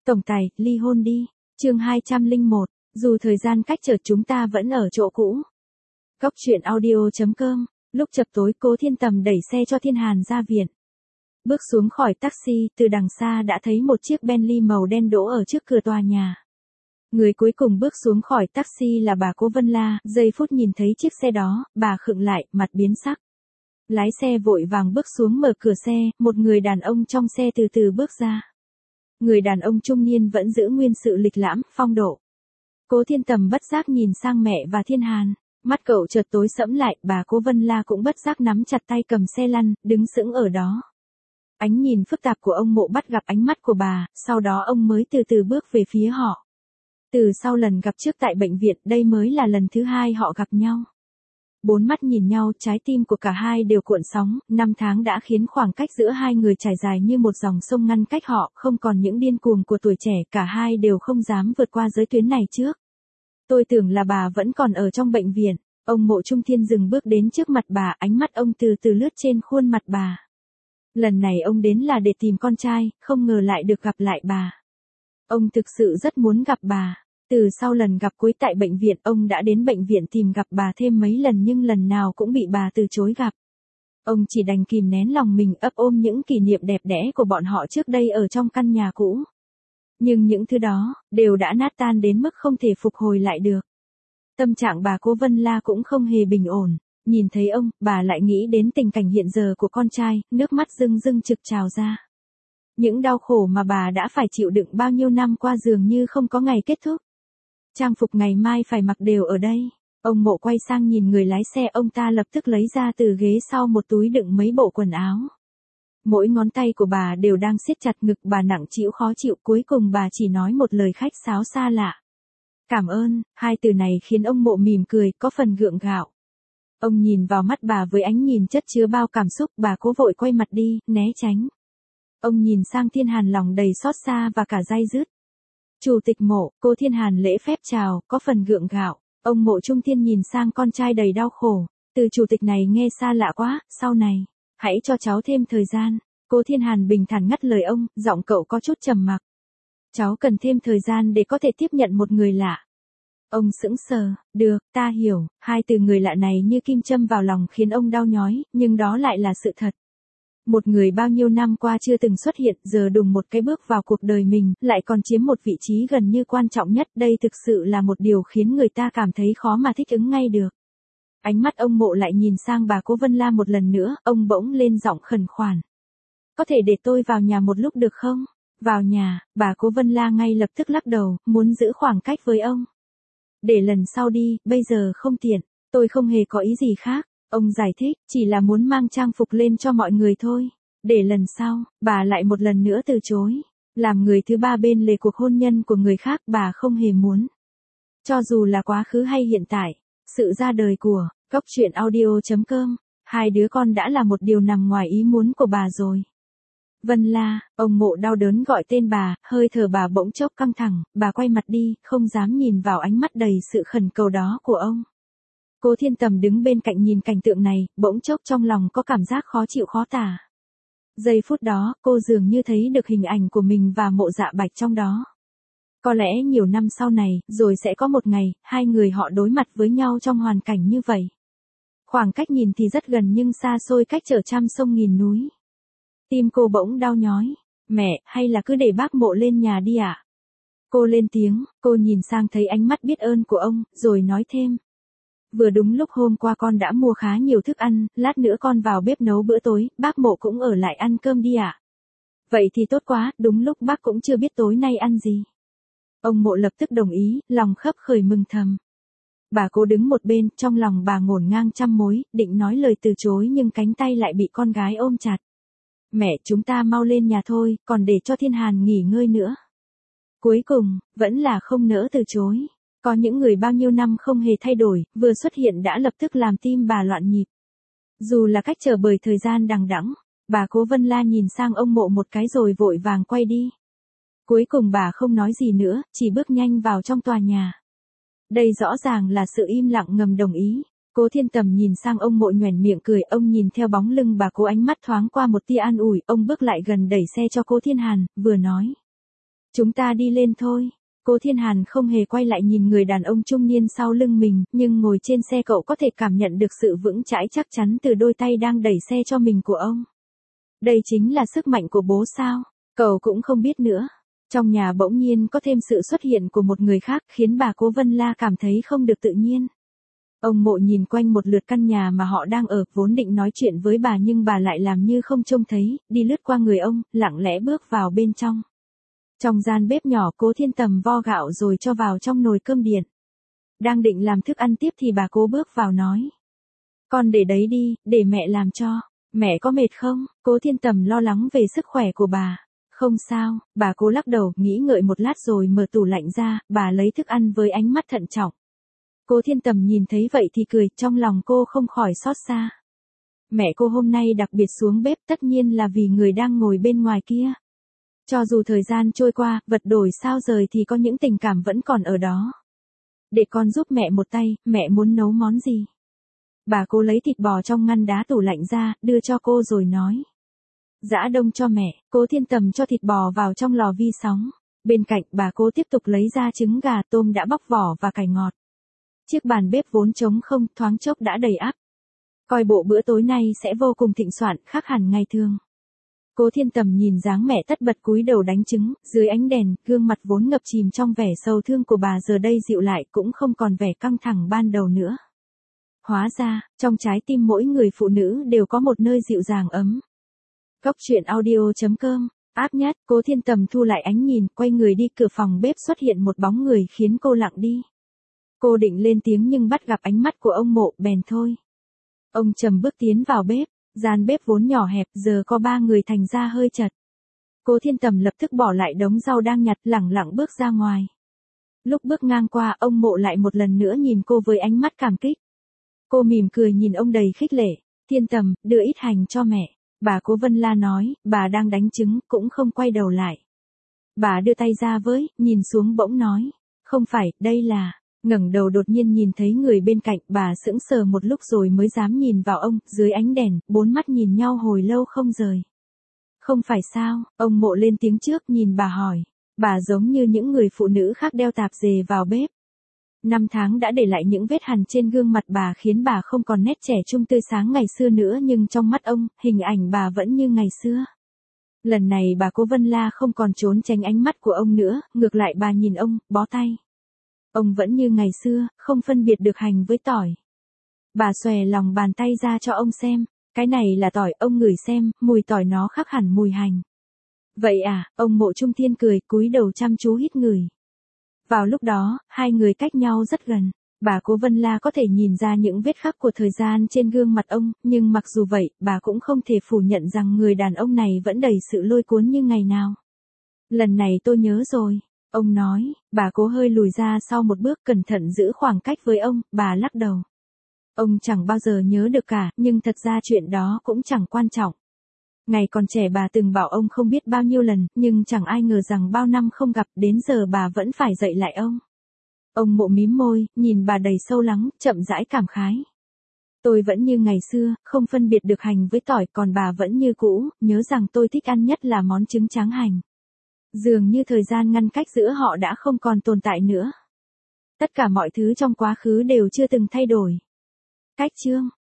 Tổng tài, ly hôn đi. Chương 201, dù thời gian cách trở chúng ta vẫn ở chỗ cũ. Góc truyện audio.com. Lúc chập tối Cố Thiên Tầm đẩy xe cho Thiên Hàn ra viện. Bước xuống khỏi taxi, từ đằng xa đã thấy một chiếc Bentley màu đen đỗ ở trước cửa tòa nhà. Người cuối cùng bước xuống khỏi taxi là bà Cố Vân La, giây phút nhìn thấy chiếc xe đó, bà khựng lại, mặt biến sắc. Lái xe vội vàng bước xuống mở cửa xe, một người đàn ông trong xe từ từ bước ra. Người đàn ông trung niên vẫn giữ nguyên sự lịch lãm, phong độ. Cố Thiên Tầm bất giác nhìn sang mẹ và Thiên Hàn, mắt cậu chợt tối sẫm lại, bà Cố Vân La cũng bất giác nắm chặt tay cầm xe lăn, đứng sững ở đó. Ánh nhìn phức tạp của ông Mộ bắt gặp ánh mắt của bà, sau đó ông mới từ từ bước về phía họ. Từ sau lần gặp trước tại bệnh viện, đây mới là lần thứ hai họ gặp nhau. Bốn mắt nhìn nhau, trái tim của cả hai đều cuộn sóng, 5 tháng đã khiến khoảng cách giữa hai người trải dài như một dòng sông ngăn cách họ, không còn những điên cuồng của tuổi trẻ, cả hai đều không dám vượt qua giới tuyến này trước. Tôi tưởng là bà vẫn còn ở trong bệnh viện. Ông Mộ Trung Thiên dừng bước đến trước mặt bà, ánh mắt ông từ từ lướt trên khuôn mặt bà. Lần này ông đến là để tìm con trai, không ngờ lại được gặp lại bà. Ông thực sự rất muốn gặp bà. Từ sau lần gặp cuối tại bệnh viện, ông đã đến bệnh viện tìm gặp bà thêm mấy lần nhưng lần nào cũng bị bà từ chối gặp. Ông chỉ đành kìm nén lòng mình, ấp ôm những kỷ niệm đẹp đẽ của bọn họ trước đây ở trong căn nhà cũ. Nhưng những thứ đó, đều đã nát tan đến mức không thể phục hồi lại được. Tâm trạng bà Cố Vân La cũng không hề bình ổn. Nhìn thấy ông, bà lại nghĩ đến tình cảnh hiện giờ của con trai, nước mắt rưng rưng trực trào ra. Những đau khổ mà bà đã phải chịu đựng bao nhiêu năm qua dường như không có ngày kết thúc. Trang phục ngày mai phải mặc đều ở đây. Ông Mộ quay sang nhìn người lái xe, ông ta lập tức lấy ra từ ghế sau một túi đựng mấy bộ quần áo. Mỗi ngón tay của bà đều đang siết chặt ngực, bà nặng trĩu khó chịu, cuối cùng bà chỉ nói một lời khách sáo xa lạ. Cảm ơn, hai từ này khiến ông Mộ mỉm cười, có phần gượng gạo. Ông nhìn vào mắt bà với ánh nhìn chất chứa bao cảm xúc, bà cố vội quay mặt đi, né tránh. Ông nhìn sang Thiên Hàn lòng đầy xót xa và cả day dứt. Chủ tịch Mộ, cô Thiên Hàn lễ phép chào, có phần gượng gạo. Ông Mộ Trung Thiên nhìn sang con trai đầy đau khổ. Từ chủ tịch này nghe xa lạ quá, sau này, hãy cho cháu thêm thời gian. Cô Thiên Hàn bình thản ngắt lời ông, giọng cậu có chút trầm mặc. Cháu cần thêm thời gian để có thể tiếp nhận một người lạ. Ông sững sờ, được, ta hiểu, hai từ người lạ này như kim châm vào lòng khiến ông đau nhói, nhưng đó lại là sự thật. Một người bao nhiêu năm qua chưa từng xuất hiện, giờ đùng một cái bước vào cuộc đời mình, lại còn chiếm một vị trí gần như quan trọng nhất, đây thực sự là một điều khiến người ta cảm thấy khó mà thích ứng ngay được. Ánh mắt ông Mộ lại nhìn sang bà Cố Vân La một lần nữa, ông bỗng lên giọng khẩn khoản. Có thể để tôi vào nhà một lúc được không? Vào nhà, bà Cố Vân La ngay lập tức lắc đầu, muốn giữ khoảng cách với ông. Để lần sau đi, bây giờ không tiện, tôi không hề có ý gì khác. Ông giải thích, chỉ là muốn mang trang phục lên cho mọi người thôi. Để lần sau, bà lại một lần nữa từ chối. Làm người thứ ba bên lề cuộc hôn nhân của người khác, bà không hề muốn. Cho dù là quá khứ hay hiện tại, sự ra đời của Góc truyện audio.com, hai đứa con đã là một điều nằm ngoài ý muốn của bà rồi. Vân La, ông Mộ đau đớn gọi tên bà, hơi thở bà bỗng chốc căng thẳng, bà quay mặt đi, không dám nhìn vào ánh mắt đầy sự khẩn cầu đó của ông. Cố Thiên Tầm đứng bên cạnh nhìn cảnh tượng này, bỗng chốc trong lòng có cảm giác khó chịu khó tả. Giây phút đó, cô dường như thấy được hình ảnh của mình và Mộ Dạ Bạch trong đó. Có lẽ nhiều năm sau này, rồi sẽ có một ngày, hai người họ đối mặt với nhau trong hoàn cảnh như vậy. Khoảng cách nhìn thì rất gần nhưng xa xôi cách trở trăm sông nghìn núi. Tim cô bỗng đau nhói. Mẹ, hay là cứ để bác Mộ lên nhà đi ạ? Cô lên tiếng, cô nhìn sang thấy ánh mắt biết ơn của ông, rồi nói thêm. Vừa đúng lúc hôm qua con đã mua khá nhiều thức ăn, lát nữa con vào bếp nấu bữa tối, bác Mộ cũng ở lại ăn cơm đi ạ. Vậy thì tốt quá, đúng lúc bác cũng chưa biết tối nay ăn gì. Ông Mộ lập tức đồng ý, lòng khấp khởi mừng thầm. Bà Cố đứng một bên, trong lòng bà ngổn ngang trăm mối, định nói lời từ chối nhưng cánh tay lại bị con gái ôm chặt. Mẹ, chúng ta mau lên nhà thôi, còn để cho Thiên Hàn nghỉ ngơi nữa. Cuối cùng, vẫn là không nỡ từ chối. Có những người bao nhiêu năm không hề thay đổi, vừa xuất hiện đã lập tức làm tim bà loạn nhịp. Dù là cách trở bởi thời gian đằng đẵng, bà Cố Vân La nhìn sang ông Mộ một cái rồi vội vàng quay đi. Cuối cùng bà không nói gì nữa, chỉ bước nhanh vào trong tòa nhà. Đây rõ ràng là sự im lặng ngầm đồng ý. Cố Thiên Tầm nhìn sang ông Mộ nhoẻn miệng cười, ông nhìn theo bóng lưng bà Cố, ánh mắt thoáng qua một tia an ủi, ông bước lại gần đẩy xe cho Cố Thiên Hàn, vừa nói. Chúng ta đi lên thôi. Cố Thiên Hàn không hề quay lại nhìn người đàn ông trung niên sau lưng mình, nhưng ngồi trên xe cậu có thể cảm nhận được sự vững chãi chắc chắn từ đôi tay đang đẩy xe cho mình của ông. Đây chính là sức mạnh của bố sao? Cậu cũng không biết nữa. Trong nhà bỗng nhiên có thêm sự xuất hiện của một người khác khiến bà Cố Vân La cảm thấy không được tự nhiên. Ông Mộ nhìn quanh một lượt căn nhà mà họ đang ở, vốn định nói chuyện với bà nhưng bà lại làm như không trông thấy, đi lướt qua người ông, lặng lẽ bước vào bên trong. Trong gian bếp nhỏ, Cố Thiên Tầm vo gạo rồi cho vào trong nồi cơm điện. Đang định làm thức ăn tiếp thì bà Cố bước vào nói. Con để đấy đi, để mẹ làm cho. Mẹ có mệt không? Cố Thiên Tầm lo lắng về sức khỏe của bà. Không sao, bà Cố lắc đầu, nghĩ ngợi một lát rồi mở tủ lạnh ra, bà lấy thức ăn với ánh mắt thận trọng. Cố Thiên Tầm nhìn thấy vậy thì cười, trong lòng cô không khỏi xót xa. Mẹ cô hôm nay đặc biệt xuống bếp tất nhiên là vì người đang ngồi bên ngoài kia. Cho dù thời gian trôi qua, vật đổi sao rời thì có những tình cảm vẫn còn ở đó. Để con giúp mẹ một tay, mẹ muốn nấu món gì? Bà Cố lấy thịt bò trong ngăn đá tủ lạnh ra, đưa cho cô rồi nói. Giã đông cho mẹ. Cố Thiên Tầm cho thịt bò vào trong lò vi sóng. Bên cạnh bà Cố tiếp tục lấy ra trứng gà, tôm đã bóc vỏ và cải ngọt. Chiếc bàn bếp vốn trống không, thoáng chốc đã đầy ắp. Coi bộ bữa tối nay sẽ vô cùng thịnh soạn, khác hẳn ngày thường. Cố Thiên Tầm nhìn dáng mẹ tất bật cúi đầu đánh trứng, dưới ánh đèn, gương mặt vốn ngập chìm trong vẻ sầu thương của bà giờ đây dịu lại, cũng không còn vẻ căng thẳng ban đầu nữa. Hóa ra, trong trái tim mỗi người phụ nữ đều có một nơi dịu dàng ấm. Cóc truyện audio.com, áp nhát. Cố Thiên Tầm thu lại ánh nhìn, quay người đi, cửa phòng bếp xuất hiện một bóng người khiến cô lặng đi. Cô định lên tiếng nhưng bắt gặp ánh mắt của ông Mộ, bèn thôi. Ông trầm bước tiến vào bếp, gian bếp vốn nhỏ hẹp giờ có 3 người thành ra hơi chật. Cố Thiên Tầm lập tức bỏ lại đống rau đang nhặt, lẳng lặng bước ra ngoài. Lúc bước ngang qua, ông Mộ lại một lần nữa nhìn cô với ánh mắt cảm kích. Cô mỉm cười nhìn ông đầy khích lệ. Thiên Tầm, đưa ít hành cho mẹ. Bà Cố Vân La nói, bà đang đánh trứng, cũng không quay đầu lại. Bà đưa tay ra với, nhìn xuống bỗng nói. Không phải, đây là... Ngẩng đầu đột nhiên nhìn thấy người bên cạnh, bà sững sờ một lúc rồi mới dám nhìn vào ông, dưới ánh đèn, 4 mắt nhìn nhau hồi lâu không rời. Không phải sao? Ông Mộ lên tiếng trước, nhìn bà hỏi. Bà giống như những người phụ nữ khác đeo tạp dề vào bếp. 5 tháng đã để lại những vết hằn trên gương mặt bà khiến bà không còn nét trẻ trung tươi sáng ngày xưa nữa, nhưng trong mắt ông, hình ảnh bà vẫn như ngày xưa. Lần này bà Cố Vân La không còn trốn tránh ánh mắt của ông nữa, ngược lại bà nhìn ông, bó tay. Ông vẫn như ngày xưa, không phân biệt được hành với tỏi. Bà xòe lòng bàn tay ra cho ông xem, cái này là tỏi, ông ngửi xem, mùi tỏi nó khác hẳn mùi hành. Vậy à, ông Mộ Trung Thiên cười, cúi đầu chăm chú hít ngửi. Vào lúc đó, hai người cách nhau rất gần. Bà Cố Vân La có thể nhìn ra những vết khắc của thời gian trên gương mặt ông, nhưng mặc dù vậy, bà cũng không thể phủ nhận rằng người đàn ông này vẫn đầy sự lôi cuốn như ngày nào. Lần này tôi nhớ rồi. Ông nói, bà Cố hơi lùi ra sau một bước, cẩn thận giữ khoảng cách với ông, bà lắc đầu. Ông chẳng bao giờ nhớ được cả, nhưng thật ra chuyện đó cũng chẳng quan trọng. Ngày còn trẻ bà từng bảo ông không biết bao nhiêu lần, nhưng chẳng ai ngờ rằng bao năm không gặp, đến giờ bà vẫn phải dạy lại ông. Ông Mộ mím môi, nhìn bà đầy sâu lắng, chậm rãi cảm khái. Tôi vẫn như ngày xưa, không phân biệt được hành với tỏi, còn bà vẫn như cũ, nhớ rằng tôi thích ăn nhất là món trứng tráng hành. Dường như thời gian ngăn cách giữa họ đã không còn tồn tại nữa. Tất cả mọi thứ trong quá khứ đều chưa từng thay đổi. Cách chương